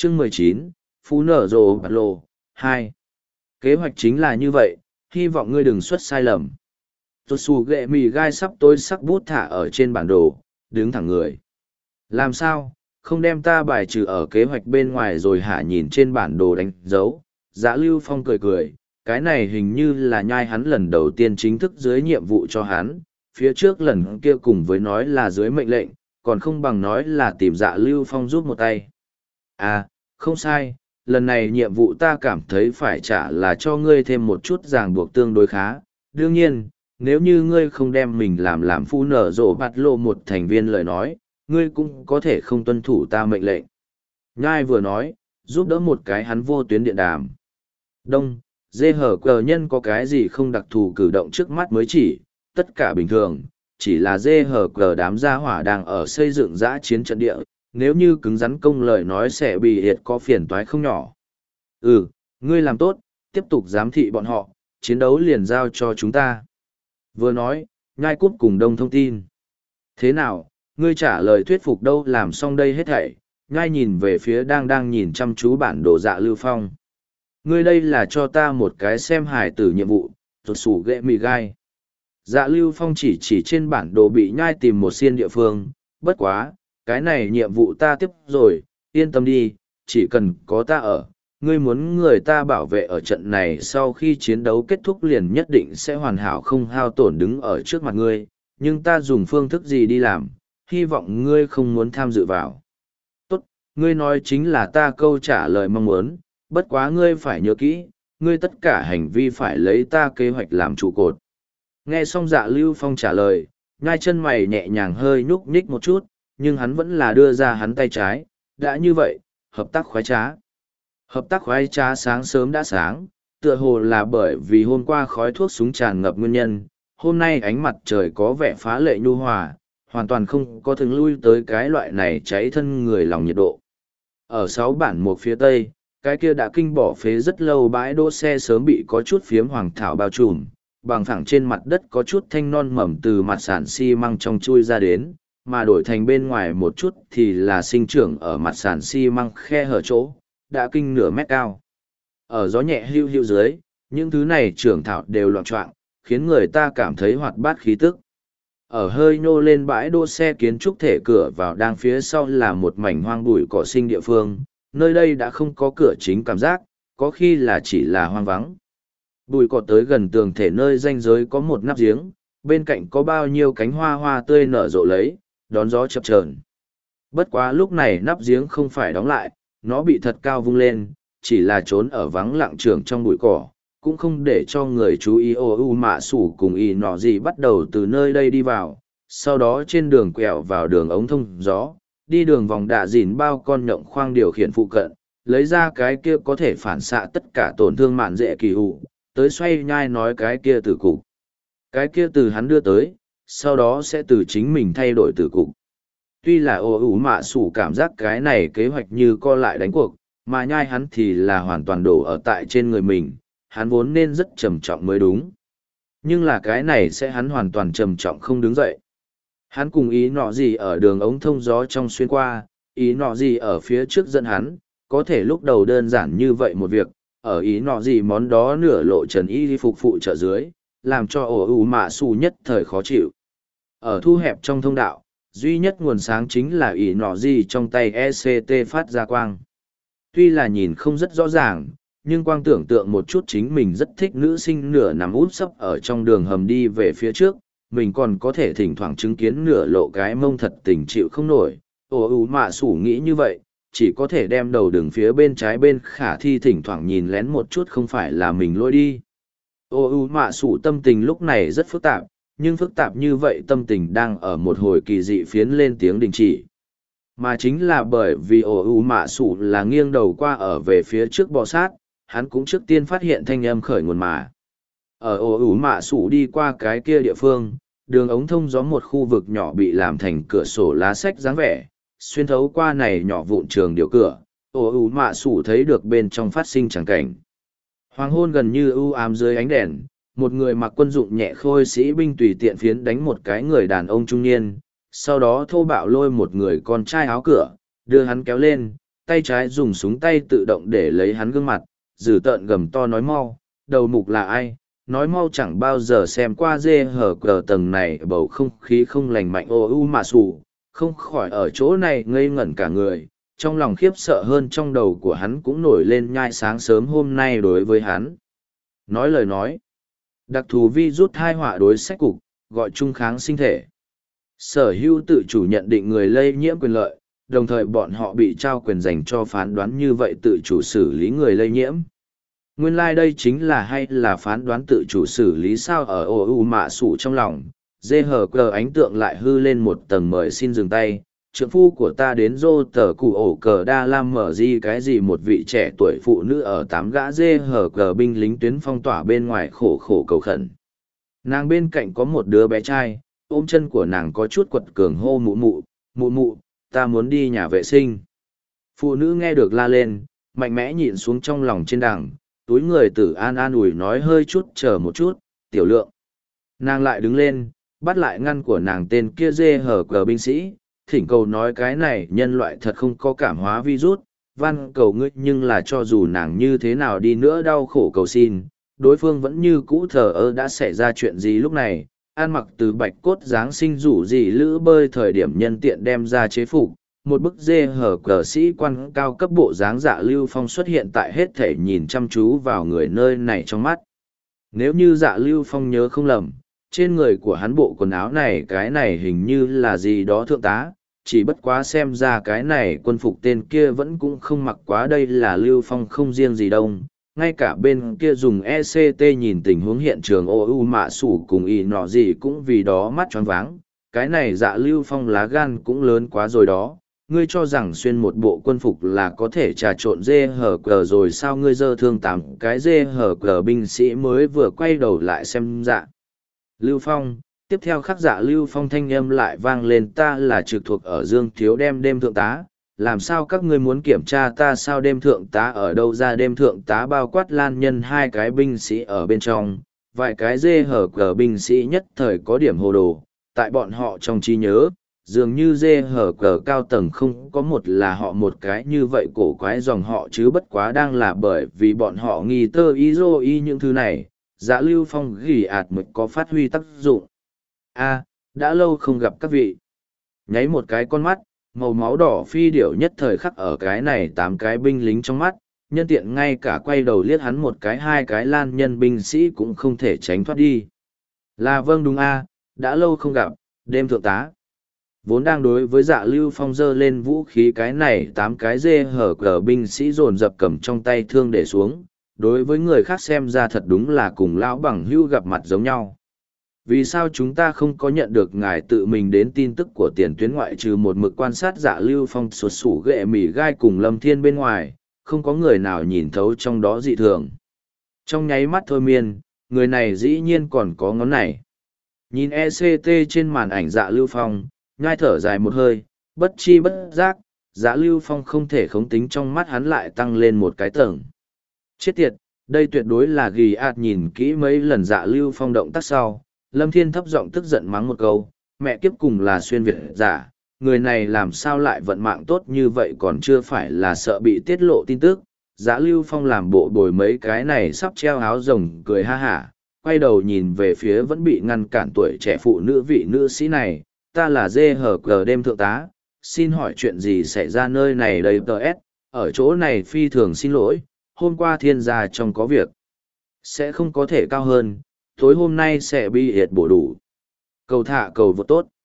Chương 19, Phú nở rộ bạt lộ, 2. Kế hoạch chính là như vậy, hy vọng ngươi đừng xuất sai lầm. Tốt xù ghệ mì gai sắp tối sắc bút thả ở trên bản đồ, đứng thẳng người. Làm sao, không đem ta bài trừ ở kế hoạch bên ngoài rồi hả? Nhìn trên bản đồ đánh dấu. Dạ Lưu Phong cười cười, cái này hình như là nhai hắn lần đầu tiên chính thức dưới nhiệm vụ cho hắn, phía trước lần kia cùng với nói là dưới mệnh lệnh, còn không bằng nói là tìm Dạ Lưu Phong giúp một tay. À, không sai, lần này nhiệm vụ ta cảm thấy phải trả là cho ngươi thêm một chút ràng buộc tương đối khá. Đương nhiên, nếu như ngươi không đem mình làm phu nở rộ bạt lộ một thành viên lời nói, ngươi cũng có thể không tuân thủ ta mệnh lệnh. Nhai vừa nói, giúp đỡ một cái hắn vô tuyến điện đàm. Đông, dê hở cờ nhân có cái gì không đặc thù cử động trước mắt mới chỉ, tất cả bình thường, chỉ là dê hở cờ đám gia hỏa đang ở xây dựng dã chiến trận địa, nếu như cứng rắn công lời nói sẽ bị hiệt có phiền toái không nhỏ. Ừ, ngươi làm tốt, tiếp tục giám thị bọn họ, chiến đấu liền giao cho chúng ta. Vừa nói, nhai cút cùng đông thông tin. Thế nào, ngươi trả lời thuyết phục đâu? Làm xong đây hết thảy, nhai nhìn về phía đang nhìn chăm chú bản đồ Dạ Lưu Phong. Ngươi đây là cho ta một cái xem hài tử nhiệm vụ, rồi sủ ghệ mì gai. Dạ Lưu Phong chỉ trên bản đồ bị nhai tìm một xiên địa phương, bất quá, cái này nhiệm vụ ta tiếp rồi, yên tâm đi, chỉ cần có ta ở, ngươi muốn người ta bảo vệ ở trận này sau khi chiến đấu kết thúc liền nhất định sẽ hoàn hảo không hao tổn đứng ở trước mặt ngươi, nhưng ta dùng phương thức gì đi làm, hy vọng ngươi không muốn tham dự vào. Tốt, ngươi nói chính là ta câu trả lời mong muốn, bất quá ngươi phải nhớ kỹ, ngươi tất cả hành vi phải lấy ta kế hoạch làm trụ cột. Nghe xong Dạ Lưu Phong trả lời, nhai chân mày nhẹ nhàng hơi nhúc nhích một chút, nhưng hắn vẫn là đưa ra hắn tay trái, đã như vậy, hợp tác khoái trá. Hợp tác khoái trá sáng sớm đã sáng, tựa hồ là bởi vì hôm qua khói thuốc súng tràn ngập nguyên nhân, hôm nay ánh mặt trời có vẻ phá lệ nhu hòa, hoàn toàn không có thường lui tới cái loại này cháy thân người lòng nhiệt độ. Ở 6 bản một phía tây, cái kia đã kinh bỏ phế rất lâu bãi đỗ xe sớm bị có chút phiếm hoàng thảo bao trùm, bằng phẳng trên mặt đất có chút thanh non mầm từ mặt sàn xi măng trong chui ra đến, mà đổi thành bên ngoài một chút thì là sinh trưởng ở mặt sàn xi măng khe hở chỗ, đã kinh nửa mét cao. Ở gió nhẹ hưu hưu dưới, những thứ này trưởng thảo đều loạn choạng, khiến người ta cảm thấy hoạt bát khí tức. Ở hơi nhô lên bãi đỗ xe kiến trúc thể cửa vào đang phía sau là một mảnh hoang bụi cỏ sinh địa phương, nơi đây đã không có cửa chính cảm giác, có khi là chỉ là hoang vắng. Bụi cỏ tới gần tường thể nơi ranh giới có một nắp giếng, bên cạnh có bao nhiêu cánh hoa hoa tươi nở rộ lấy, đón gió chập chờn. Bất quá lúc này nắp giếng không phải đóng lại, nó bị thật cao vung lên, chỉ là trốn ở vắng lặng trường trong bụi cỏ, cũng không để cho người chú ý. Mạ Sủ cùng y nọ gì bắt đầu từ nơi đây đi vào, sau đó trên đường quẹo vào đường ống thông gió, đi đường vòng đạ dìn bao con nhộng khoang điều khiển phụ cận, lấy ra cái kia có thể phản xạ tất cả tổn thương mạn dễ kỳ hụ, tới xoay nhai nói cái kia từ cục. Cái kia từ hắn đưa tới, sau đó sẽ từ chính mình thay đổi từ cục. Tuy là Mạ Sủ cảm giác cái này kế hoạch như co lại đánh cuộc, mà nhai hắn thì là hoàn toàn đổ ở tại trên người mình, hắn vốn nên rất trầm trọng mới đúng. Nhưng là cái này sẽ hắn hoàn toàn trầm trọng không đứng dậy. Hắn cùng ý nọ gì ở đường ống thông gió trong xuyên qua, ý nọ gì ở phía trước dẫn hắn, có thể lúc đầu đơn giản như vậy một việc, ở ý nọ gì món đó nửa lộ trần y phục phụ trợ dưới, làm cho Mạ Sủ nhất thời khó chịu. Ở thu hẹp trong thông đạo, duy nhất nguồn sáng chính là ý nọ gì trong tay ECT phát ra quang. Tuy là nhìn không rất rõ ràng, nhưng quang tưởng tượng một chút chính mình rất thích nữ sinh nửa nằm úp sấp ở trong đường hầm đi về phía trước, mình còn có thể thỉnh thoảng chứng kiến nửa lộ cái mông thật tình chịu không nổi. Mạ Sủ nghĩ như vậy, chỉ có thể đem đầu đường phía bên trái bên khả thi thỉnh thoảng nhìn lén một chút không phải là mình lôi đi. Mạ Sủ tâm tình lúc này rất phức tạp, nhưng phức tạp như vậy tâm tình đang ở một hồi kỳ dị phiến lên tiếng đình chỉ. Mà chính là bởi vì Mạ Sủ là nghiêng đầu qua ở về phía trước bò sát, hắn cũng trước tiên phát hiện thanh âm khởi nguồn mà. Ở Mạ Sủ đi qua cái kia địa phương, đường ống thông gió một khu vực nhỏ bị làm thành cửa sổ lá sách dáng vẻ, xuyên thấu qua này nhỏ vụn trường điều cửa, Mạ Sủ thấy được bên trong phát sinh tràng cảnh. Hoàng hôn gần như u ám dưới ánh đèn, một người mặc quân dụng nhẹ khôi sĩ binh tùy tiện phiến đánh một cái người đàn ông trung niên, sau đó thô bạo lôi một người con trai áo cửa, đưa hắn kéo lên, tay trái dùng súng tay tự động để lấy hắn gương mặt, dữ tợn gầm to nói mau, đầu mục là ai, nói mau chẳng bao giờ xem qua dê hở cờ tầng này bầu không khí không lành mạnh ô u mà sù, không khỏi ở chỗ này ngây ngẩn cả người, trong lòng khiếp sợ hơn trong đầu của hắn cũng nổi lên nhai sáng sớm hôm nay đối với hắn. Nói lời nói, đặc thù vi rút hai họa đối sách cục, gọi chung kháng sinh thể. Sở hữu tự chủ nhận định người lây nhiễm quyền lợi, đồng thời bọn họ bị trao quyền dành cho phán đoán như vậy tự chủ xử lý người lây nhiễm. Nguyên lai đây chính là hay là phán đoán tự chủ xử lý sao ở ồ u mạ sủ trong lòng, dê hờ cờ ánh tượng lại hư lên một tầng mời xin dừng tay, trượng phu của ta đến rô tờ cụ ổ cờ đa lam mở gì cái gì một vị trẻ tuổi phụ nữ ở 8 gã dê hờ cờ binh lính tuyến phong tỏa bên ngoài khổ khổ cầu khẩn. Nàng bên cạnh có một đứa bé trai, ôm chân của nàng có chút quật cường hô mụ mụ, mụ mụ, ta muốn đi nhà vệ sinh. Phụ nữ nghe được la lên, mạnh mẽ nhịn xuống trong lòng trên đằng, túi người tử an an ủi nói hơi chút chờ một chút, tiểu lượng. Nàng lại đứng lên, bắt lại ngăn của nàng tên kia dê hở cờ binh sĩ, thỉnh cầu nói cái này nhân loại thật không có cảm hóa virus, van cầu ngươi nhưng là cho dù nàng như thế nào đi nữa đau khổ cầu xin, đối phương vẫn như cũ thờ ơ đã xảy ra chuyện gì lúc này, ăn mặc từ bạch cốt Giáng sinh rủ gì lữ bơi thời điểm nhân tiện đem ra chế phục. Một bức dê hở cờ sĩ quan cao cấp bộ dáng Dạ Lưu Phong xuất hiện tại hết thể nhìn chăm chú vào người nơi này trong mắt. Nếu như Dạ Lưu Phong nhớ không lầm, trên người của hắn bộ quần áo này cái này hình như là gì đó thượng tá, chỉ bất quá xem ra cái này quân phục tên kia vẫn cũng không mặc quá đây là Lưu Phong không riêng gì đâu. Ngay cả bên kia dùng ECT nhìn tình huống hiện trường ô u mạ sủ cùng y nọ gì cũng vì đó mắt choáng váng, cái này Dạ Lưu Phong lá gan cũng lớn quá rồi đó. Ngươi cho rằng xuyên một bộ quân phục là có thể trà trộn dê hở cờ rồi sao ngươi dơ thương 8 cái dê hở cờ binh sĩ mới vừa quay đầu lại xem Dạ Lưu Phong. Tiếp theo khắc Dạ Lưu Phong thanh âm lại vang lên ta là trực thuộc ở Dương Thiếu đêm thượng tá, làm sao các ngươi muốn kiểm tra ta sao đêm thượng tá ở đâu ra đêm thượng tá bao quát lan nhân 2 cái binh sĩ ở bên trong, vài cái dê hở cờ binh sĩ nhất thời có điểm hồ đồ, tại bọn họ trong trí nhớ. Dường như dê hở cờ cao tầng không có một là họ một cái như vậy cổ quái dòng họ chứ bất quá đang là bởi vì bọn họ nghi tơ y dô y những thứ này, Dạ Lưu Phong gỉ ạt mới có phát huy tác dụng. Đã lâu không gặp các vị. Nháy một cái con mắt, màu máu đỏ phi điểu nhất thời khắc ở cái này 8 cái binh lính trong mắt, nhân tiện ngay cả quay đầu liếc hắn một cái 2 cái lan nhân binh sĩ cũng không thể tránh thoát đi. Là vâng đúng đã lâu không gặp, đêm thượng tá. Vốn đang đối với Dạ Lưu Phong giơ lên vũ khí cái này 8 cái dê hở cờ binh sĩ dồn dập cầm trong tay thương để xuống, đối với người khác xem ra thật đúng là cùng lão bằng hữu gặp mặt giống nhau. Vì sao chúng ta không có nhận được ngài tự mình đến tin tức của tiền tuyến ngoại trừ một mực quan sát Dạ Lưu Phong sụt sủ ghệ mỉ gai cùng Lâm Thiên bên ngoài, không có người nào nhìn thấu trong đó dị thường. Trong nháy mắt thôi miên, người này dĩ nhiên còn có ngón này. Nhìn ECT trên màn ảnh Dạ Lưu Phong, nhai thở dài một hơi, bất chi bất giác, Dạ Lưu Phong không thể khống tính trong mắt hắn lại tăng lên một cái tầng. Chết tiệt, đây tuyệt đối là ghi ạt nhìn kỹ mấy lần Dạ Lưu Phong động tác sau, Lâm Thiên thấp giọng tức giận mắng một câu, mẹ kiếp cùng là xuyên Việt giả, người này làm sao lại vận mạng tốt như vậy còn chưa phải là sợ bị tiết lộ tin tức. Dạ Lưu Phong làm bộ bồi mấy cái này sắp treo áo rồng cười ha hả, quay đầu nhìn về phía vẫn bị ngăn cản tuổi trẻ phụ nữ vị nữ sĩ này, ta là dê hở cờ đêm thượng tá, xin hỏi chuyện gì xảy ra nơi này đây TS, ở chỗ này phi thường xin lỗi, hôm qua thiên gia trong có việc, sẽ không có thể cao hơn, tối hôm nay sẽ bị hiệt bổ đủ. Cầu thả cầu vô tốt.